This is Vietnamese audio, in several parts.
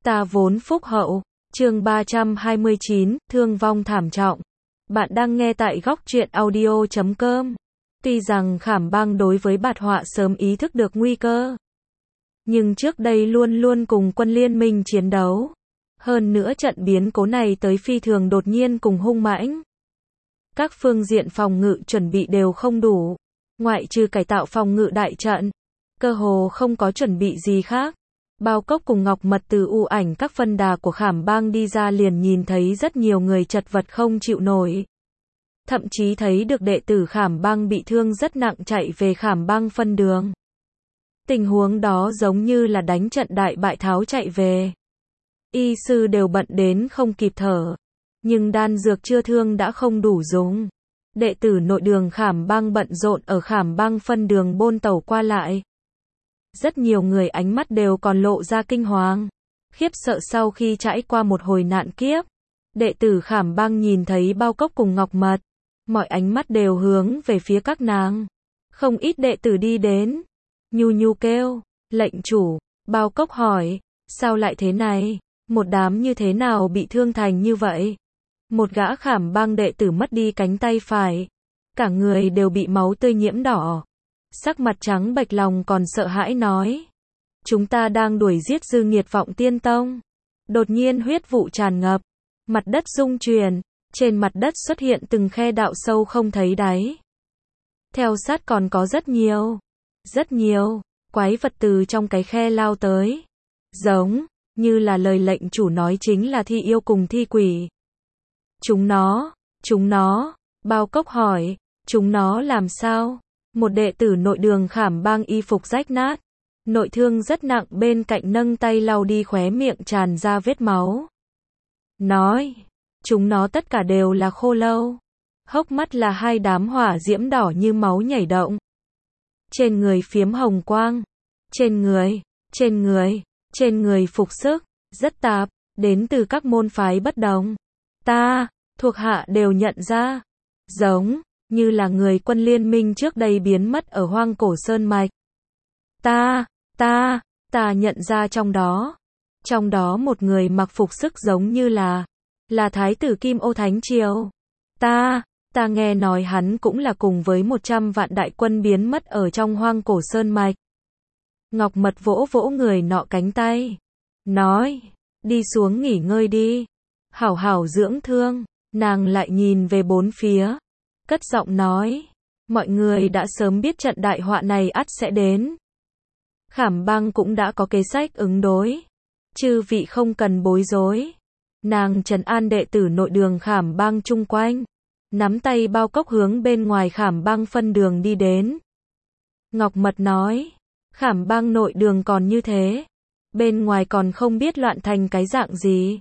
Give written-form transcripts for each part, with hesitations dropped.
Ta vốn phúc hậu. Chương 329, thương vong thảm trọng. Bạn đang nghe tại góc truyện audio.com. Tuy rằng Khảm Bang đối với Bạt Họa sớm ý thức được nguy cơ, nhưng trước đây luôn luôn cùng quân liên minh chiến đấu. Hơn nữa trận biến cố này tới phi thường đột nhiên cùng hung mãnh. Các phương diện phòng ngự chuẩn bị đều không đủ. Ngoại trừ cải tạo phòng ngự đại trận, cơ hồ không có chuẩn bị gì khác. Bao Cốc cùng Ngọc Mật từ u ảnh các phân đà của Khảm Bang đi ra liền nhìn thấy rất nhiều người chật vật không chịu nổi. Thậm chí thấy được đệ tử Khảm Bang bị thương rất nặng chạy về Khảm Bang phân đường. Tình huống đó giống như là đánh trận đại bại tháo chạy về. Y sư đều bận đến không kịp thở. Nhưng đan dược chữa thương đã không đủ dùng. Đệ tử nội đường Khảm Bang bận rộn ở Khảm Bang phân đường bôn tẩu qua lại. Rất nhiều người ánh mắt đều còn lộ ra kinh hoàng, khiếp sợ sau khi trải qua một hồi nạn kiếp. Đệ tử Khảm Bang nhìn thấy Bao Cốc cùng Ngọc Mật, mọi ánh mắt đều hướng về phía các nàng. Không ít đệ tử đi đến, nhu nhu kêu, lệnh chủ. Bao Cốc hỏi, sao lại thế này? Một đám như thế nào bị thương thành như vậy? Một gã Khảm Bang đệ tử mất đi cánh tay phải, cả người đều bị máu tươi nhiễm đỏ. Sắc mặt trắng bệch lòng còn sợ hãi nói. Chúng ta đang đuổi giết dư nghiệt Vọng Tiên Tông. Đột nhiên huyết vụ tràn ngập. Mặt đất rung chuyển. Trên mặt đất xuất hiện từng khe đạo sâu không thấy đáy. Theo sát còn có rất nhiều quái vật từ trong cái khe lao tới. Giống như là lời lệnh chủ nói chính là thi yêu cùng thi quỷ. Chúng nó. Bao Cốc hỏi, chúng nó làm sao? Một đệ tử nội đường Khảm Bang y phục rách nát, nội thương rất nặng bên cạnh nâng tay lau đi khóe miệng tràn ra vết máu. Nói, chúng nó tất cả đều là khô lâu. Hốc mắt là hai đám hỏa diễm đỏ như máu nhảy động. Trên người phiếm hồng quang. Trên người phục sức, rất tạp, đến từ các môn phái bất đồng. Thuộc hạ đều nhận ra. Giống như là người quân liên minh trước đây biến mất ở Hoang Cổ Sơn Mạch. Ta nhận ra trong đó một người mặc phục sức giống như là Thái tử Kim Ô Thánh Triều. Ta nghe nói hắn cũng là cùng với 100 vạn đại quân biến mất ở trong Hoang Cổ Sơn Mạch. Ngọc Mật vỗ vỗ người nọ cánh tay, nói, đi xuống nghỉ ngơi đi, hảo hảo dưỡng thương. Nàng lại nhìn về bốn phía, cất giọng nói, mọi người đã sớm biết trận đại họa này ắt sẽ đến. Khảm Bang cũng đã có kế sách ứng đối, chư vị không cần bối rối. Nàng trấn an đệ tử nội đường Khảm Bang chung quanh, nắm tay Bao Cốc hướng bên ngoài Khảm Bang phân đường đi đến. Ngọc Mật nói, Khảm Bang nội đường còn như thế, bên ngoài còn không biết loạn thành cái dạng gì.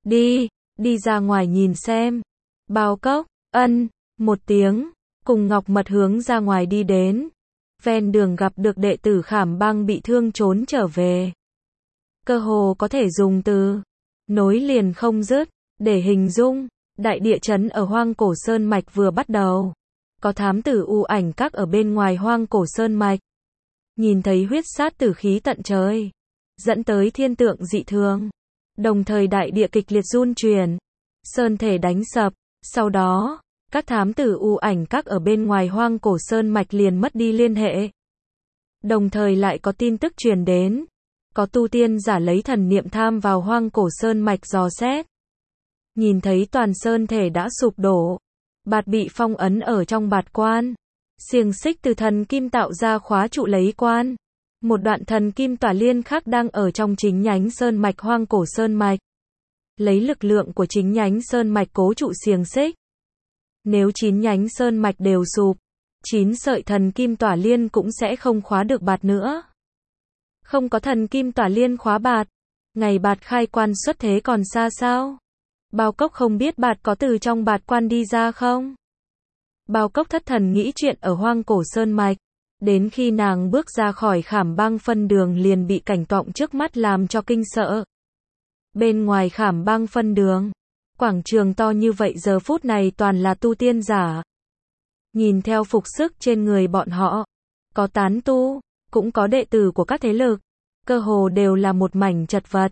Đi ra ngoài nhìn xem. Bao Cốc một tiếng, cùng Ngọc Mật hướng ra ngoài đi đến. Ven đường gặp được đệ tử Khảm Bang bị thương trốn trở về. Cơ hồ có thể dùng từ nối liền không dứt để hình dung. Đại địa chấn ở Hoang Cổ Sơn Mạch vừa bắt đầu. Có thám tử u ảnh các ở bên ngoài Hoang Cổ Sơn Mạch. Nhìn thấy huyết sát tử khí tận trời, dẫn tới thiên tượng dị thường. Đồng thời đại địa kịch liệt run chuyển, sơn thể đánh sập. Sau đó, các thám tử u ảnh các ở bên ngoài Hoang Cổ Sơn Mạch liền mất đi liên hệ. Đồng thời lại có tin tức truyền đến, có tu tiên giả lấy thần niệm tham vào Hoang Cổ Sơn Mạch dò xét. Nhìn thấy toàn sơn thể đã sụp đổ, bạt bị phong ấn ở trong bạt quan. Xiềng xích từ thần kim tạo ra khóa trụ lấy quan. Một đoạn thần kim tỏa liên khác đang ở trong chính nhánh sơn mạch Hoang Cổ Sơn Mạch. Lấy lực lượng của chính nhánh sơn mạch cố trụ xiềng xích. Nếu 9 nhánh sơn mạch đều sụp, 9 sợi thần kim tỏa liên cũng sẽ không khóa được bạt nữa. Không có thần kim tỏa liên khóa bạt, ngày bạt khai quan xuất thế còn xa sao? Bao Cốc không biết bạt có từ trong bạt quan đi ra không? Bao Cốc thất thần nghĩ chuyện ở Hoang Cổ Sơn Mạch. Đến khi nàng bước ra khỏi Khảm Bang phân đường liền bị cảnh tượng trước mắt làm cho kinh sợ. Bên ngoài Khảm Bang phân đường, quảng trường to như vậy giờ phút này toàn là tu tiên giả. Nhìn theo phục sức trên người bọn họ, có tán tu, cũng có đệ tử của các thế lực, cơ hồ đều là một mảnh chật vật.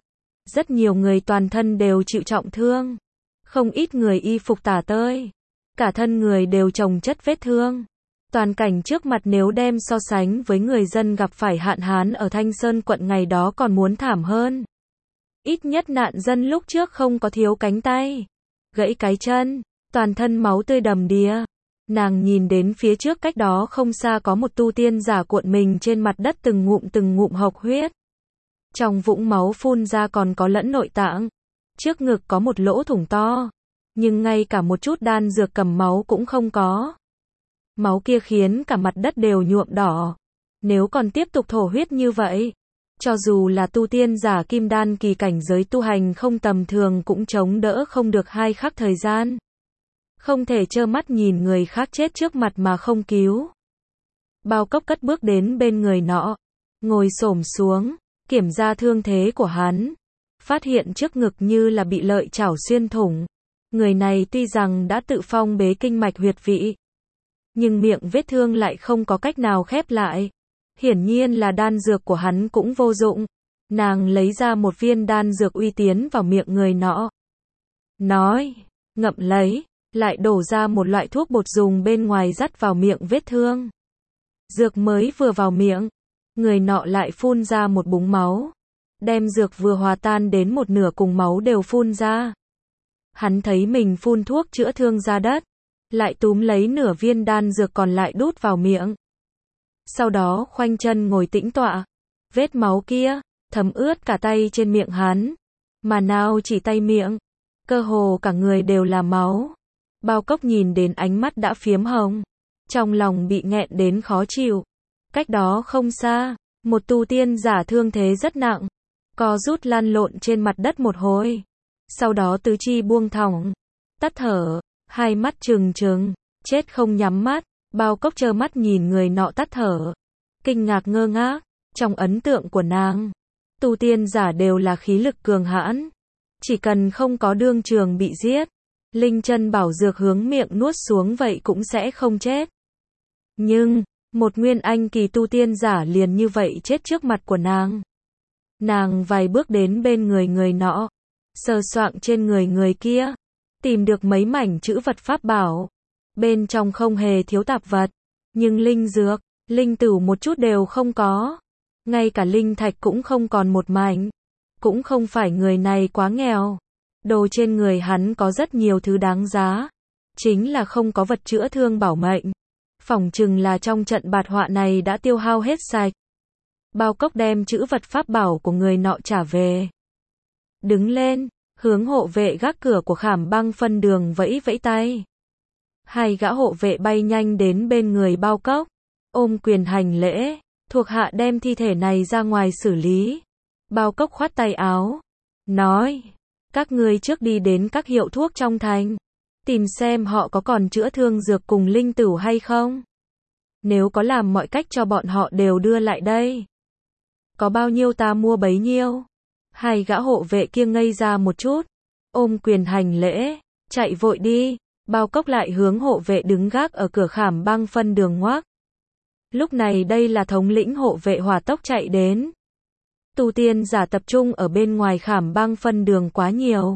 Rất nhiều người toàn thân đều chịu trọng thương. Không ít người y phục tả tơi. Cả thân người đều chồng chất vết thương. Toàn cảnh trước mặt nếu đem so sánh với người dân gặp phải hạn hán ở Thanh Sơn quận ngày đó còn muốn thảm hơn. Ít nhất nạn dân lúc trước không có thiếu cánh tay, gãy cái chân, toàn thân máu tươi đầm đìa. Nàng nhìn đến phía trước cách đó không xa có một tu tiên giả cuộn mình trên mặt đất từng ngụm hộc huyết. Trong vũng máu phun ra còn có lẫn nội tạng. Trước ngực có một lỗ thủng to, nhưng ngay cả một chút đan dược cầm máu cũng không có. Máu kia khiến cả mặt đất đều nhuộm đỏ. Nếu còn tiếp tục thổ huyết như vậy, cho dù là tu tiên giả kim đan kỳ cảnh giới tu hành không tầm thường cũng chống đỡ không được 2 khắc thời gian. Không thể trơ mắt nhìn người khác chết trước mặt mà không cứu. Bao Cốc cất bước đến bên người nọ, ngồi xổm xuống, kiểm tra thương thế của hắn. Phát hiện trước ngực như là bị lợi chảo xuyên thủng. Người này tuy rằng đã tự phong bế kinh mạch huyệt vị, nhưng miệng vết thương lại không có cách nào khép lại. Hiển nhiên là đan dược của hắn cũng vô dụng. Nàng lấy ra một viên đan dược uy tiến vào miệng người nọ. Nói, ngậm lấy, lại đổ ra một loại thuốc bột dùng bên ngoài dắt vào miệng vết thương. Dược mới vừa vào miệng, người nọ lại phun ra một búng máu. Đem dược vừa hòa tan đến một nửa cùng máu đều phun ra. Hắn thấy mình phun thuốc chữa thương ra đất, lại túm lấy nửa viên đan dược còn lại đút vào miệng. Sau đó khoanh chân ngồi tĩnh tọa. Vết máu kia thấm ướt cả tay trên miệng hắn, mà nào chỉ tay miệng, cơ hồ cả người đều là máu. Bao Cốc nhìn đến ánh mắt đã phiếm hồng, trong lòng bị nghẹn đến khó chịu. Cách đó không xa, một tu tiên giả thương thế rất nặng, co rút lăn lộn trên mặt đất một hồi. Sau đó tứ chi buông thõng, tắt thở, hai mắt trừng trừng, chết không nhắm mắt. Bao Cốc trơ mắt nhìn người nọ tắt thở, kinh ngạc ngơ ngác. Trong ấn tượng của nàng, tu tiên giả đều là khí lực cường hãn, chỉ cần không có đương trường bị giết, linh chân bảo dược hướng miệng nuốt xuống vậy cũng sẽ không chết. Nhưng, một nguyên anh kỳ tu tiên giả liền như vậy chết trước mặt của nàng. Nàng vài bước đến bên người nọ, sờ soạng trên người kia, tìm được mấy mảnh chữ vật pháp bảo. Bên trong không hề thiếu tạp vật, nhưng linh dược, linh tửu một chút đều không có. Ngay cả linh thạch cũng không còn một mảnh. Cũng không phải người này quá nghèo. Đồ trên người hắn có rất nhiều thứ đáng giá. Chính là không có vật chữa thương bảo mệnh. Phỏng chừng là trong trận bạt họa này đã tiêu hao hết sạch. Bao Cốc đem chữ vật pháp bảo của người nọ trả về. Đứng lên, hướng hộ vệ gác cửa của Khảm Băng phân đường vẫy vẫy tay. Hai gã hộ vệ bay nhanh đến bên người Bao Cốc, ôm quyền hành lễ, thuộc hạ đem thi thể này ra ngoài xử lý. Bao Cốc khoát tay áo, nói, các ngươi trước đi đến các hiệu thuốc trong thành, tìm xem họ có còn chữa thương dược cùng linh tửu hay không. Nếu có làm mọi cách cho bọn họ đều đưa lại đây. Có bao nhiêu ta mua bấy nhiêu. Hai gã hộ vệ kia ngây ra một chút, ôm quyền hành lễ, chạy vội đi. Bao Cốc lại hướng hộ vệ đứng gác ở cửa Khảm Băng phân đường ngoác. Lúc này đây là thống lĩnh hộ vệ hỏa tốc chạy đến. Tu tiên giả tập trung ở bên ngoài Khảm Băng phân đường quá nhiều.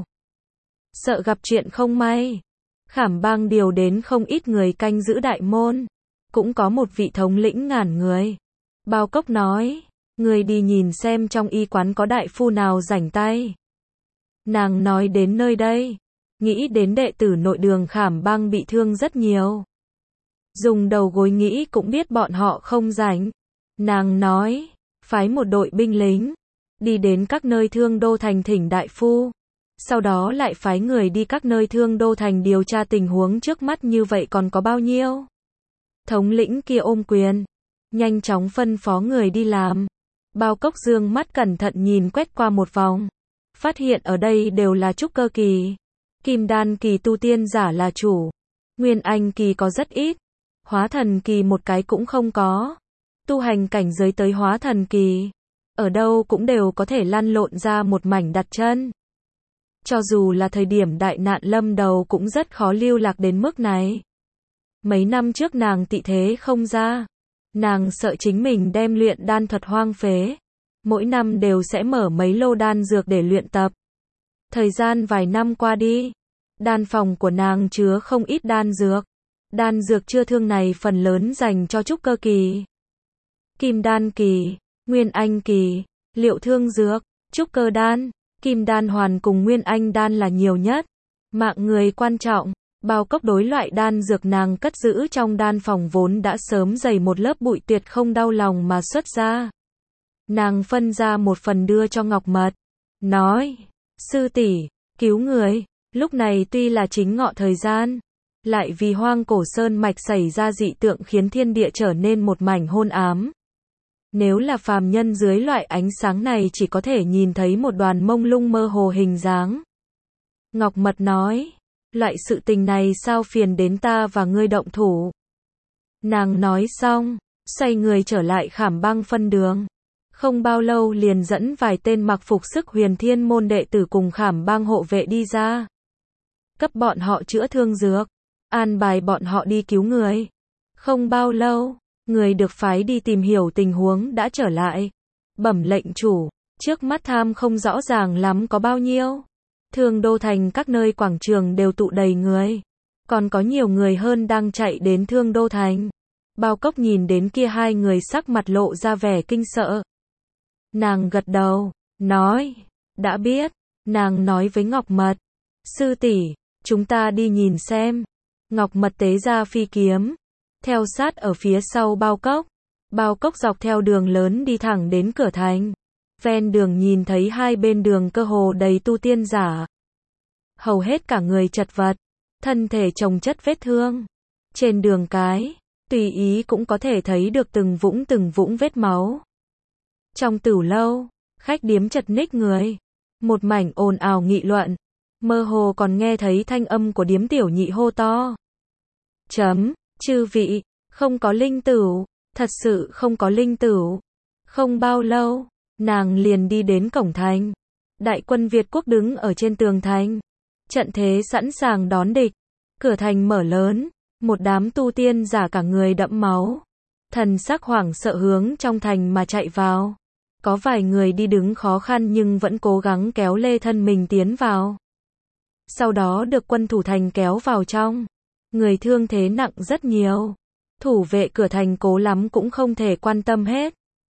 Sợ gặp chuyện không may. Khảm Băng điều đến không ít người canh giữ đại môn. Cũng có một vị thống lĩnh ngàn người. Bao Cốc nói, người đi nhìn xem trong y quán có đại phu nào rảnh tay. Nàng nói đến nơi đây, nghĩ đến đệ tử nội đường Khảm Băng bị thương rất nhiều. Dùng đầu gối nghĩ cũng biết bọn họ không rảnh. Nàng nói, phái một đội binh lính, đi đến các nơi thương đô thành thỉnh đại phu. Sau đó lại phái người đi các nơi thương đô thành điều tra tình huống trước mắt như vậy còn có bao nhiêu. Thống lĩnh kia ôm quyền, nhanh chóng phân phó người đi làm. Bao Cốc dương mắt cẩn thận nhìn quét qua một vòng. Phát hiện ở đây đều là trúc cơ kỳ. Kim đan kỳ tu tiên giả là chủ. Nguyên anh kỳ có rất ít. Hóa thần kỳ một cái cũng không có. Tu hành cảnh giới tới hóa thần kỳ, ở đâu cũng đều có thể lăn lộn ra một mảnh đặt chân. Cho dù là thời điểm đại nạn lâm đầu cũng rất khó lưu lạc đến mức này. Mấy năm trước nàng tị thế không ra. Nàng sợ chính mình đem luyện đan thuật hoang phế. mỗi năm đều sẽ mở mấy lô đan dược để luyện tập. Thời gian vài năm qua đi, đan phòng của nàng chứa không ít đan dược. Đan dược chữa thương này phần lớn dành cho trúc cơ kỳ, kim đan kỳ, nguyên anh kỳ, liệu thương dược, trúc cơ đan, kim đan hoàn cùng nguyên anh đan là nhiều nhất. Mạng người quan trọng, bao cốc đối loại đan dược nàng cất giữ trong đan phòng vốn đã sớm dày một lớp bụi tuyệt không đau lòng mà xuất ra. Nàng phân ra một phần đưa cho Ngọc Mật, nói, sư tỷ, cứu người. Lúc này tuy là chính ngọ thời gian, lại vì hoang cổ sơn mạch xảy ra dị tượng khiến thiên địa trở nên một mảnh hôn ám. Nếu là phàm nhân dưới loại ánh sáng này chỉ có thể nhìn thấy một đoàn mông lung mơ hồ hình dáng. Ngọc Mật nói, loại sự tình này sao phiền đến ta và ngươi động thủ. Nàng nói xong, xoay người trở lại Khảm Băng phân đường. Không bao lâu liền dẫn vài tên mặc phục sức Huyền Thiên môn đệ tử cùng Khảm Băng hộ vệ đi ra. Cấp bọn họ chữa thương dược, an bài bọn họ đi cứu người. Không bao lâu, người được phái đi tìm hiểu tình huống đã trở lại. Bẩm lệnh chủ, trước mắt tham không rõ ràng lắm có bao nhiêu. Thương Đô Thành các nơi quảng trường đều tụ đầy người. Còn có nhiều người hơn đang chạy đến Thương Đô Thành. Bao Cốc nhìn đến kia hai người sắc mặt lộ ra vẻ kinh sợ. Nàng gật đầu, nói, đã biết. Nàng nói với Ngọc Mật, sư tỷ, chúng ta đi nhìn xem. Ngọc Mật tế ra phi kiếm, theo sát ở phía sau Bao Cốc. Bao Cốc dọc theo đường lớn đi thẳng đến cửa thành. Ven đường nhìn thấy hai bên đường cơ hồ đầy tu tiên giả. Hầu hết cả người chật vật, thân thể chồng chất vết thương. Trên đường cái, tùy ý cũng có thể thấy được từng vũng vết máu. Trong tửu lâu, khách điếm chật ních người. Một mảnh ồn ào nghị luận. Mơ hồ còn nghe thấy thanh âm của điếm tiểu nhị hô to. Chư vị, không có linh tửu, thật sự không có linh tửu. Không bao lâu, nàng liền đi đến cổng thành. Đại quân Việt quốc đứng ở trên tường thành. Trận thế sẵn sàng đón địch. Cửa thành mở lớn, một đám tu tiên giả cả người đẫm máu. Thần sắc hoảng sợ hướng trong thành mà chạy vào. Có vài người đi đứng khó khăn nhưng vẫn cố gắng kéo lê thân mình tiến vào. Sau đó được quân thủ thành kéo vào trong. Người thương thế nặng rất nhiều. Thủ vệ cửa thành cố lắm cũng không thể quan tâm hết.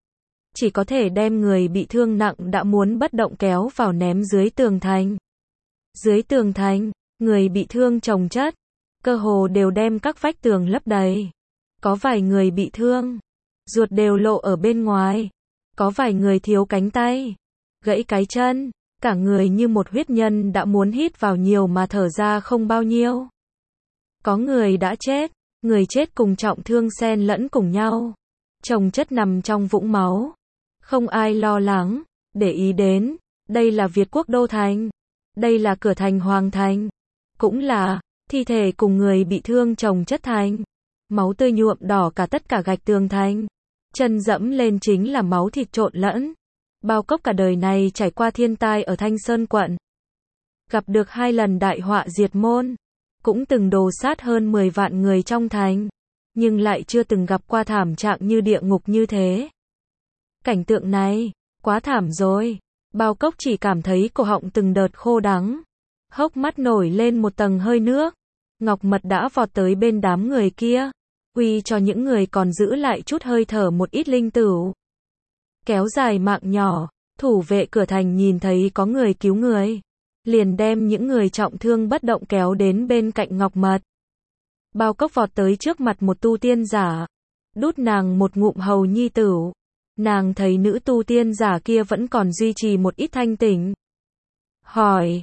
Chỉ có thể đem người bị thương nặng đã muốn bất động kéo vào ném dưới tường thành. Dưới tường thành, người bị thương chồng chất. Cơ hồ đều đem các vách tường lấp đầy. Có vài người bị thương, ruột đều lộ ở bên ngoài. Có vài người thiếu cánh tay, gãy cái chân. Cả người như một huyết nhân đã muốn hít vào nhiều mà thở ra không bao nhiêu. Có người đã chết, người chết cùng trọng thương xen lẫn cùng nhau. Chồng chất nằm trong vũng máu. Không ai lo lắng, để ý đến. Đây là Việt quốc đô thành. Đây là cửa thành hoàng thành. Cũng là thi thể cùng người bị thương chồng chất thành. Máu tươi nhuộm đỏ cả tất cả gạch tường thành. Chân dẫm lên chính là máu thịt trộn lẫn. Bao Cốc cả đời này trải qua thiên tai ở Thanh Sơn quận. Gặp được 2 lần đại họa diệt môn. Cũng từng đồ sát hơn 10 vạn người trong thành. Nhưng lại chưa từng gặp qua thảm trạng như địa ngục như thế. Cảnh tượng này, quá thảm rồi. Bao Cốc chỉ cảm thấy cổ họng từng đợt khô đắng. Hốc mắt nổi lên một tầng hơi nước. Ngọc Mật đã vọt tới bên đám người kia. Uy cho những người còn giữ lại chút hơi thở một ít linh tửu. Kéo dài mạng nhỏ, thủ vệ cửa thành nhìn thấy có người cứu người. Liền đem những người trọng thương bất động kéo đến bên cạnh Ngọc Mật. Bao Cốc vọt tới trước mặt một tu tiên giả. Đút nàng một ngụm hầu nhi tửu. Nàng thấy nữ tu tiên giả kia vẫn còn duy trì một ít thanh tỉnh. Hỏi,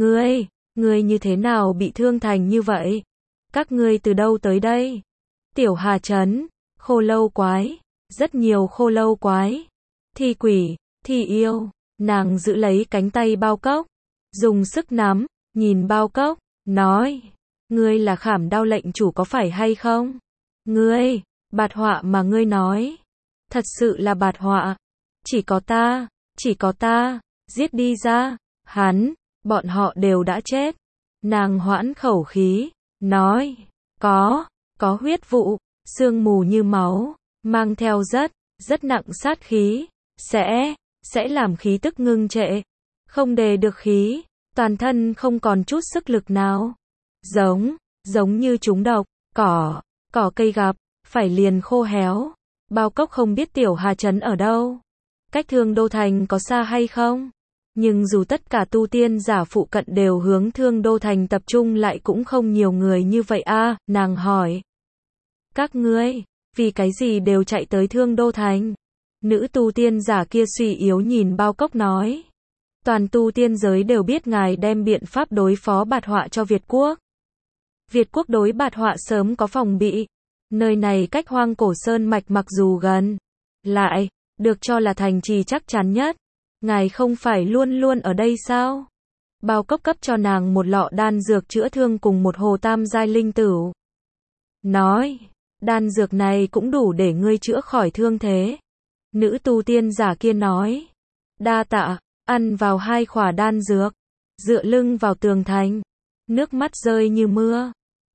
ngươi như thế nào bị thương thành như vậy? Các ngươi từ đâu tới đây? Tiểu Hà Trấn, khô lâu quái, rất nhiều khô lâu quái. Thi quỷ, thi yêu, nàng giữ lấy cánh tay Bao Cốc, dùng sức nắm, nhìn Bao Cốc, nói, ngươi là Khảm Đao lệnh chủ có phải hay không? Ngươi, bạt họa mà ngươi nói, thật sự là bạt họa, chỉ có ta, giết đi ra, bọn họ đều đã chết. Nàng hoãn khẩu khí, nói, có huyết vụ, sương mù như máu, mang theo rất nặng sát khí, sẽ làm khí tức ngưng trệ, không đề được khí, toàn thân không còn chút sức lực nào. Giống như trúng độc, cỏ cây gặp, phải liền khô héo. Bao Cốc không biết Tiểu Hà Trấn ở đâu, cách Thương Đô Thành có xa hay không, nhưng dù tất cả tu tiên giả phụ cận đều hướng Thương Đô Thành tập trung lại cũng không nhiều người như vậy a. Nàng hỏi, các ngươi, vì cái gì đều chạy tới Thương Đô Thành? Nữ tu tiên giả kia suy yếu nhìn Bao Cốc nói, toàn tu tiên giới đều biết ngài đem biện pháp đối phó bạt họa cho Việt Quốc. Việt Quốc đối bạt họa sớm có phòng bị. Nơi này cách Hoang Cổ Sơn Mạch mặc dù gần, lại được cho là thành trì chắc chắn nhất. Ngài không phải luôn luôn ở đây sao? Bao Cốc cấp cho nàng một lọ đan dược chữa thương cùng một hồ tam giai linh tửu. Nói, đan dược này cũng đủ để ngươi chữa khỏi thương thế. Nữ tu tiên giả kia nói, đa tạ, ăn vào 2 khỏa đan dược, dựa lưng vào tường thành, nước mắt rơi như mưa.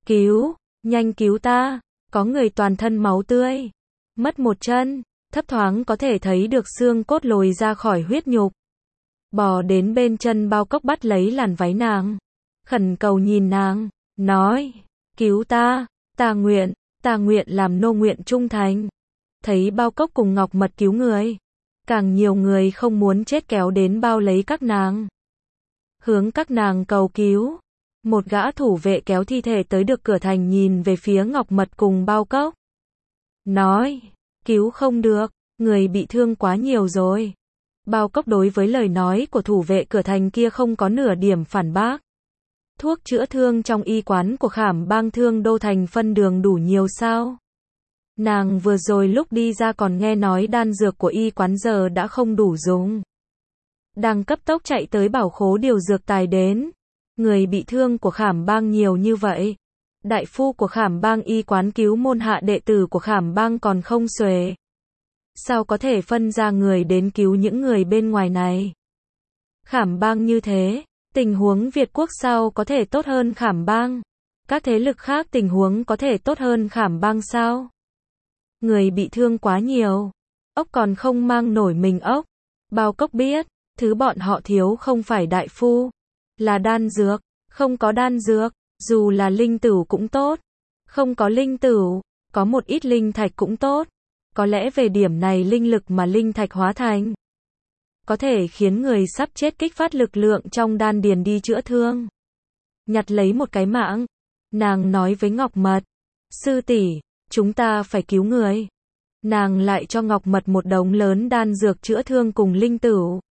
Nhanh cứu ta, có người toàn thân máu tươi, mất một chân, thấp thoáng có thể thấy được xương cốt lồi ra khỏi huyết nhục. Bò đến bên chân Bao Cốc bắt lấy làn váy nàng, khẩn cầu nhìn nàng, nói, cứu ta, ta nguyện làm nô nguyện trung thành. Thấy Bao Cốc cùng Ngọc Mật cứu người, càng nhiều người không muốn chết kéo đến bao lấy các nàng, hướng các nàng cầu cứu. Một gã thủ vệ kéo thi thể tới được cửa thành nhìn về phía Ngọc Mật cùng Bao Cốc, nói, cứu không được, người bị thương quá nhiều rồi. Bao Cốc đối với lời nói của thủ vệ cửa thành kia không có nửa điểm phản bác. Thuốc chữa thương trong y quán của Khảm Bang Thương Đô Thành phân đường đủ nhiều sao? Nàng vừa rồi lúc đi ra còn nghe nói đan dược của y quán giờ đã không đủ dùng. Đang cấp tốc chạy tới bảo khố điều dược tài đến. Người bị thương của Khảm Bang nhiều như vậy. Đại phu của Khảm Bang y quán cứu môn hạ đệ tử của Khảm Bang còn không xuể. Sao có thể phân ra người đến cứu những người bên ngoài này? Khảm Bang như thế, tình huống Việt Quốc sao có thể tốt hơn Khảm Bang? Các thế lực khác tình huống có thể tốt hơn Khảm Bang sao? Người bị thương quá nhiều, ốc còn không mang nổi mình ốc. Bao Cốc biết, thứ bọn họ thiếu không phải đại phu, là đan dược. Không có đan dược, dù là linh tửu cũng tốt. Không có linh tửu, có một ít linh thạch cũng tốt. Có lẽ về điểm này linh lực mà linh thạch hóa thành, có thể khiến người sắp chết kích phát lực lượng trong đan điền đi chữa thương. Nhặt lấy một cái mạng, nàng nói với Ngọc Mật, sư tỷ, chúng ta phải cứu người. Nàng lại cho Ngọc Mật một đống lớn đan dược chữa thương cùng linh tửu.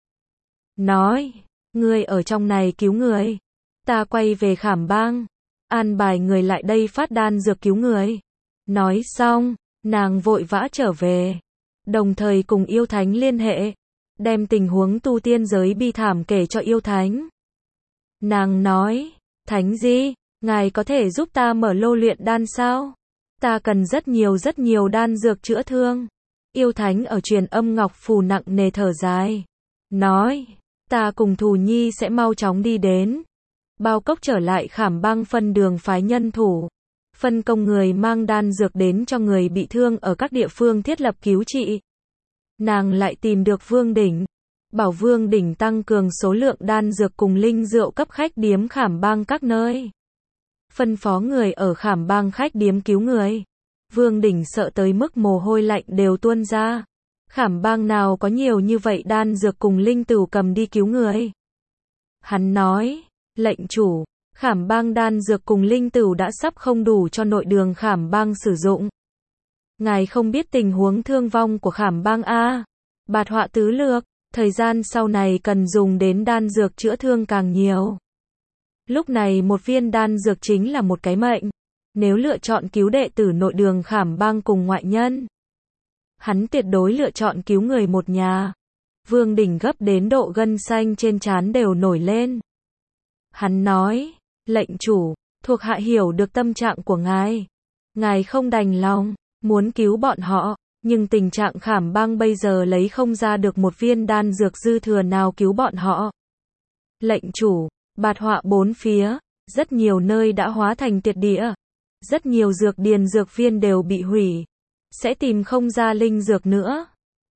Nói, ngươi ở trong này cứu người. Ta quay về Khảm Bang, an bài người lại đây phát đan dược cứu người. Nói xong, nàng vội vã trở về, đồng thời cùng yêu thánh liên hệ, đem tình huống tu tiên giới bi thảm kể cho yêu thánh. Nàng nói, thánh gì, ngài có thể giúp ta mở lô luyện đan sao? Ta cần rất nhiều đan dược chữa thương. Yêu thánh ở truyền âm ngọc phù nặng nề thở dài, nói, ta cùng Thù Nhi sẽ mau chóng đi đến. Bao Cốc trở lại Khảm Bang phân đường phái nhân thủ, phân công người mang đan dược đến cho người bị thương ở các địa phương thiết lập cứu trị. Nàng lại tìm được Vương Đỉnh, bảo Vương Đỉnh tăng cường số lượng đan dược cùng linh rượu cấp khách điếm Khảm Bang các nơi. Phân phó người ở Khảm Bang khách điếm cứu người. Vương Đỉnh sợ tới mức mồ hôi lạnh đều tuôn ra. Khảm Bang nào có nhiều như vậy đan dược cùng linh tửu cầm đi cứu người. Hắn nói, lệnh chủ, Khảm Bang đan dược cùng linh tửu đã sắp không đủ cho nội đường Khảm Bang sử dụng. Ngài không biết tình huống thương vong của Khảm Bang a? Bạt họa tứ lược, thời gian sau này cần dùng đến đan dược chữa thương càng nhiều. Lúc này một viên đan dược chính là một cái mệnh. Nếu lựa chọn cứu đệ tử nội đường Khảm Bang cùng ngoại nhân, hắn tuyệt đối lựa chọn cứu người một nhà. Vương Đỉnh gấp đến độ gân xanh trên trán đều nổi lên. Hắn nói, lệnh chủ, thuộc hạ hiểu được tâm trạng của ngài. Ngài không đành lòng, muốn cứu bọn họ, nhưng tình trạng Khảm Bang bây giờ lấy không ra được một viên đan dược dư thừa nào cứu bọn họ. Lệnh chủ, bạt họa bốn phía, rất nhiều nơi đã hóa thành tuyệt địa. Rất nhiều dược điền dược viên đều bị hủy. Sẽ tìm không ra linh dược nữa.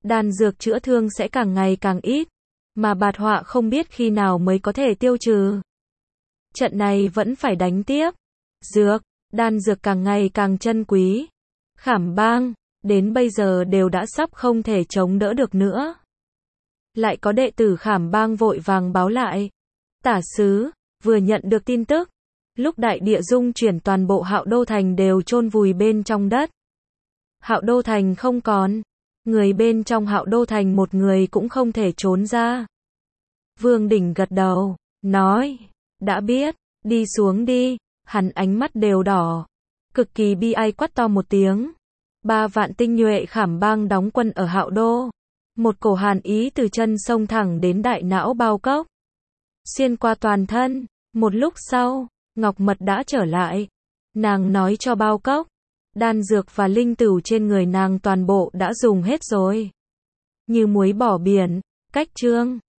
đan dược chữa thương sẽ càng ngày càng ít, mà bạt họa không biết khi nào mới có thể tiêu trừ. Trận này vẫn phải đánh tiếp. Dược, đan dược càng ngày càng chân quý. Khảm Bang, đến bây giờ đều đã sắp không thể chống đỡ được nữa. Lại có đệ tử Khảm Bang vội vàng báo lại. Tả sứ, vừa nhận được tin tức. Lúc đại địa dung chuyển toàn bộ Hạo Đô Thành đều chôn vùi bên trong đất. Hạo Đô Thành không còn. Người bên trong Hạo Đô Thành một người cũng không thể trốn ra. Vương Đình gật đầu, nói, đã biết, đi xuống đi, hắn ánh mắt đều đỏ. Cực kỳ bi ai quát to một tiếng. 3 vạn tinh nhuệ Khảm Bang đóng quân ở Hạo Đô. Một cổ hàn ý từ chân sông thẳng đến đại não Bao Cốc. Xuyên qua toàn thân, một lúc sau, Ngọc Mật đã trở lại. Nàng nói cho Bao Cốc, đan dược và linh tửu trên người nàng toàn bộ đã dùng hết rồi. Như muối bỏ biển, cách chương.